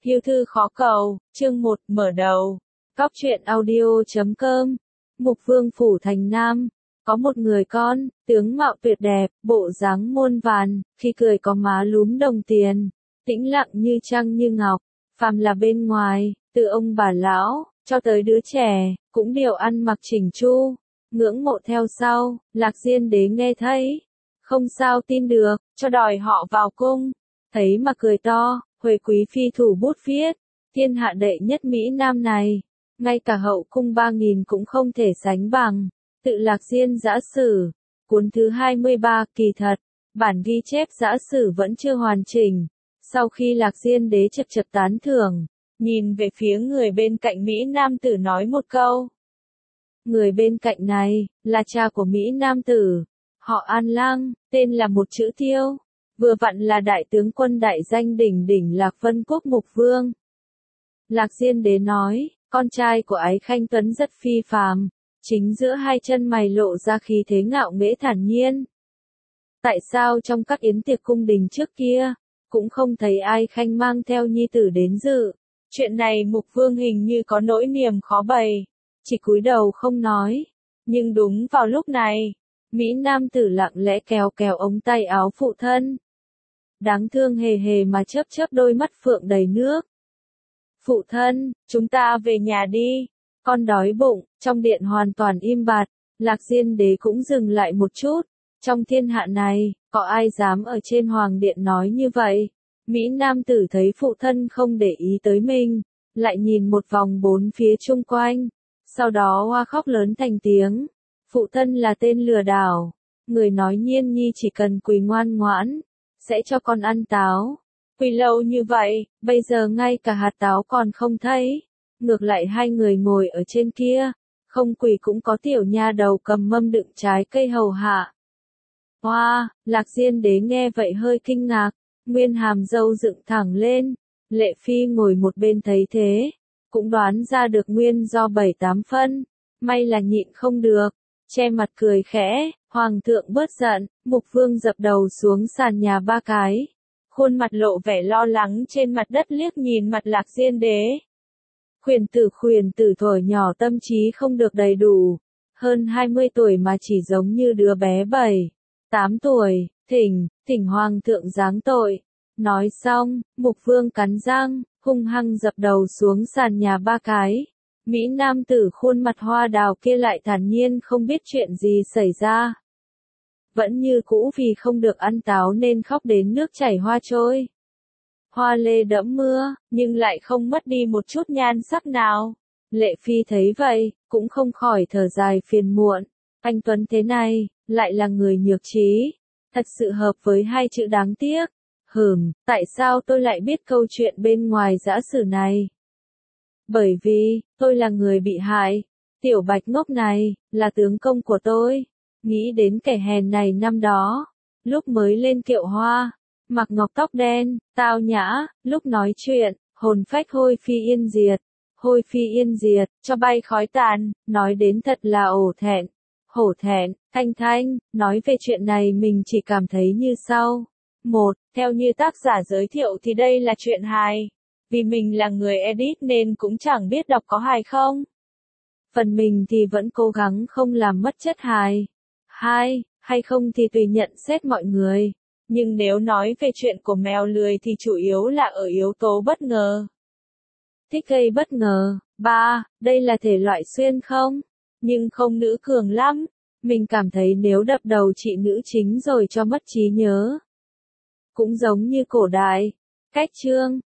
Yêu thư khó cầu, chương 1, mở đầu. Cóc truyện audio.com. Mục Vương phủ thành Nam, có một người con, tướng mạo tuyệt đẹp, bộ dáng muôn vàn, khi cười có má lúm đồng tiền, tĩnh lặng như trăng như ngọc, phàm là bên ngoài, từ ông bà lão, cho tới đứa trẻ, cũng đều ăn mặc chỉnh chu, ngưỡng mộ theo sau. Lạc Diên đế nghe thấy, không sao tin được, cho đòi họ vào cung, thấy mà cười to. Huệ quý phi thủ bút viết, thiên hạ đệ nhất Mỹ Nam này, ngay cả hậu cung 3000 cũng không thể sánh bằng. Tự Lạc Diên giã sử, cuốn thứ 23, kỳ thật, bản ghi chép giã sử vẫn chưa hoàn chỉnh. Sau khi Lạc Diên đế chật chật tán thưởng, nhìn về phía người bên cạnh Mỹ Nam tử nói một câu. Người bên cạnh này, là cha của Mỹ Nam tử, họ An Lang, tên là một chữ Tiêu. Vừa vặn là đại tướng quân đại danh đỉnh đỉnh Lạc Vân Quốc Mục Vương. Lạc Diên đế nói, con trai của Ái Khanh Tuấn rất phi phàm, chính giữa hai chân mày lộ ra khí thế ngạo nghễ thản nhiên. Tại sao trong các yến tiệc cung đình trước kia, cũng không thấy Ái Khanh mang theo nhi tử đến dự? Chuyện này Mục Vương hình như có nỗi niềm khó bày, chỉ cúi đầu không nói. Nhưng đúng vào lúc này, Mỹ Nam tử lặng lẽ kéo kéo ống tay áo phụ thân. Đáng thương hề hề mà chớp chớp đôi mắt phượng đầy nước. Phụ thân, chúng ta về nhà đi, con đói bụng. Trong điện hoàn toàn im bặt, Lạc Diên đế cũng dừng lại một chút. Trong thiên hạ này, có ai dám ở trên hoàng điện nói như vậy? Mỹ Nam tử thấy phụ thân không để ý tới mình, lại nhìn một vòng bốn phía chung quanh, sau đó hoa khóc lớn thành tiếng. Phụ thân là tên lừa đảo, người nói Nhiên Nhi chỉ cần quỳ ngoan ngoãn, sẽ cho con ăn táo. Quỳ lâu như vậy, bây giờ ngay cả hạt táo còn không thấy. Ngược lại hai người ngồi ở trên kia, không quỳ cũng có tiểu nha đầu cầm mâm đựng trái cây hầu hạ. Hoa, Lạc Diên đế nghe vậy hơi kinh ngạc, nguyên hàm râu dựng thẳng lên. Lệ Phi ngồi một bên thấy thế, cũng đoán ra được nguyên do 7-8 phân, may là nhịn không được, che mặt cười khẽ. Hoàng thượng bớt giận, Mục Vương dập đầu xuống sàn nhà 3 cái. Khuôn mặt lộ vẻ lo lắng trên mặt đất liếc nhìn mặt Lạc Diên đế. Khuyển tử thuở nhỏ tâm trí không được đầy đủ. Hơn 20 tuổi mà chỉ giống như đứa bé 7-8 tuổi, thỉnh Hoàng thượng giáng tội. Nói xong, Mục Vương cắn răng, hung hăng dập đầu xuống sàn nhà 3 cái. Mỹ Nam tử khuôn mặt hoa đào kia lại thản nhiên không biết chuyện gì xảy ra. Vẫn như cũ vì không được ăn táo nên khóc đến nước chảy hoa trôi. Hoa lê đẫm mưa, nhưng lại không mất đi một chút nhan sắc nào. Lệ Phi thấy vậy, cũng không khỏi thở dài phiền muộn. Anh Tuấn thế này, lại là người nhược trí. Thật sự hợp với hai chữ đáng tiếc. Tại sao tôi lại biết câu chuyện bên ngoài giã sử này? Bởi vì, tôi là người bị hại. Tiểu Bạch ngốc này, là tướng công của tôi. Nghĩ đến kẻ hèn này năm đó, lúc mới lên kiệu hoa, mặc ngọc tóc đen, tao nhã, lúc nói chuyện, hồn phách hôi phi yên diệt, cho bay khói tàn, nói đến thật là hổ thẹn. Thanh, nói về chuyện này mình chỉ cảm thấy như sau. 1. Theo như tác giả giới thiệu thì đây là chuyện hài. Vì mình là người edit nên cũng chẳng biết đọc có hài không. Phần mình thì vẫn cố gắng không làm mất chất hài. 2. Hay không thì tùy nhận xét mọi người. Nhưng nếu nói về chuyện của mèo lười thì chủ yếu là ở yếu tố bất ngờ. Thích gây bất ngờ. 3. Đây là thể loại xuyên không? Nhưng không nữ cường lắm. Mình cảm thấy nếu đập đầu chị nữ chính rồi cho mất trí nhớ. Cũng giống như cổ đại. Cách chương.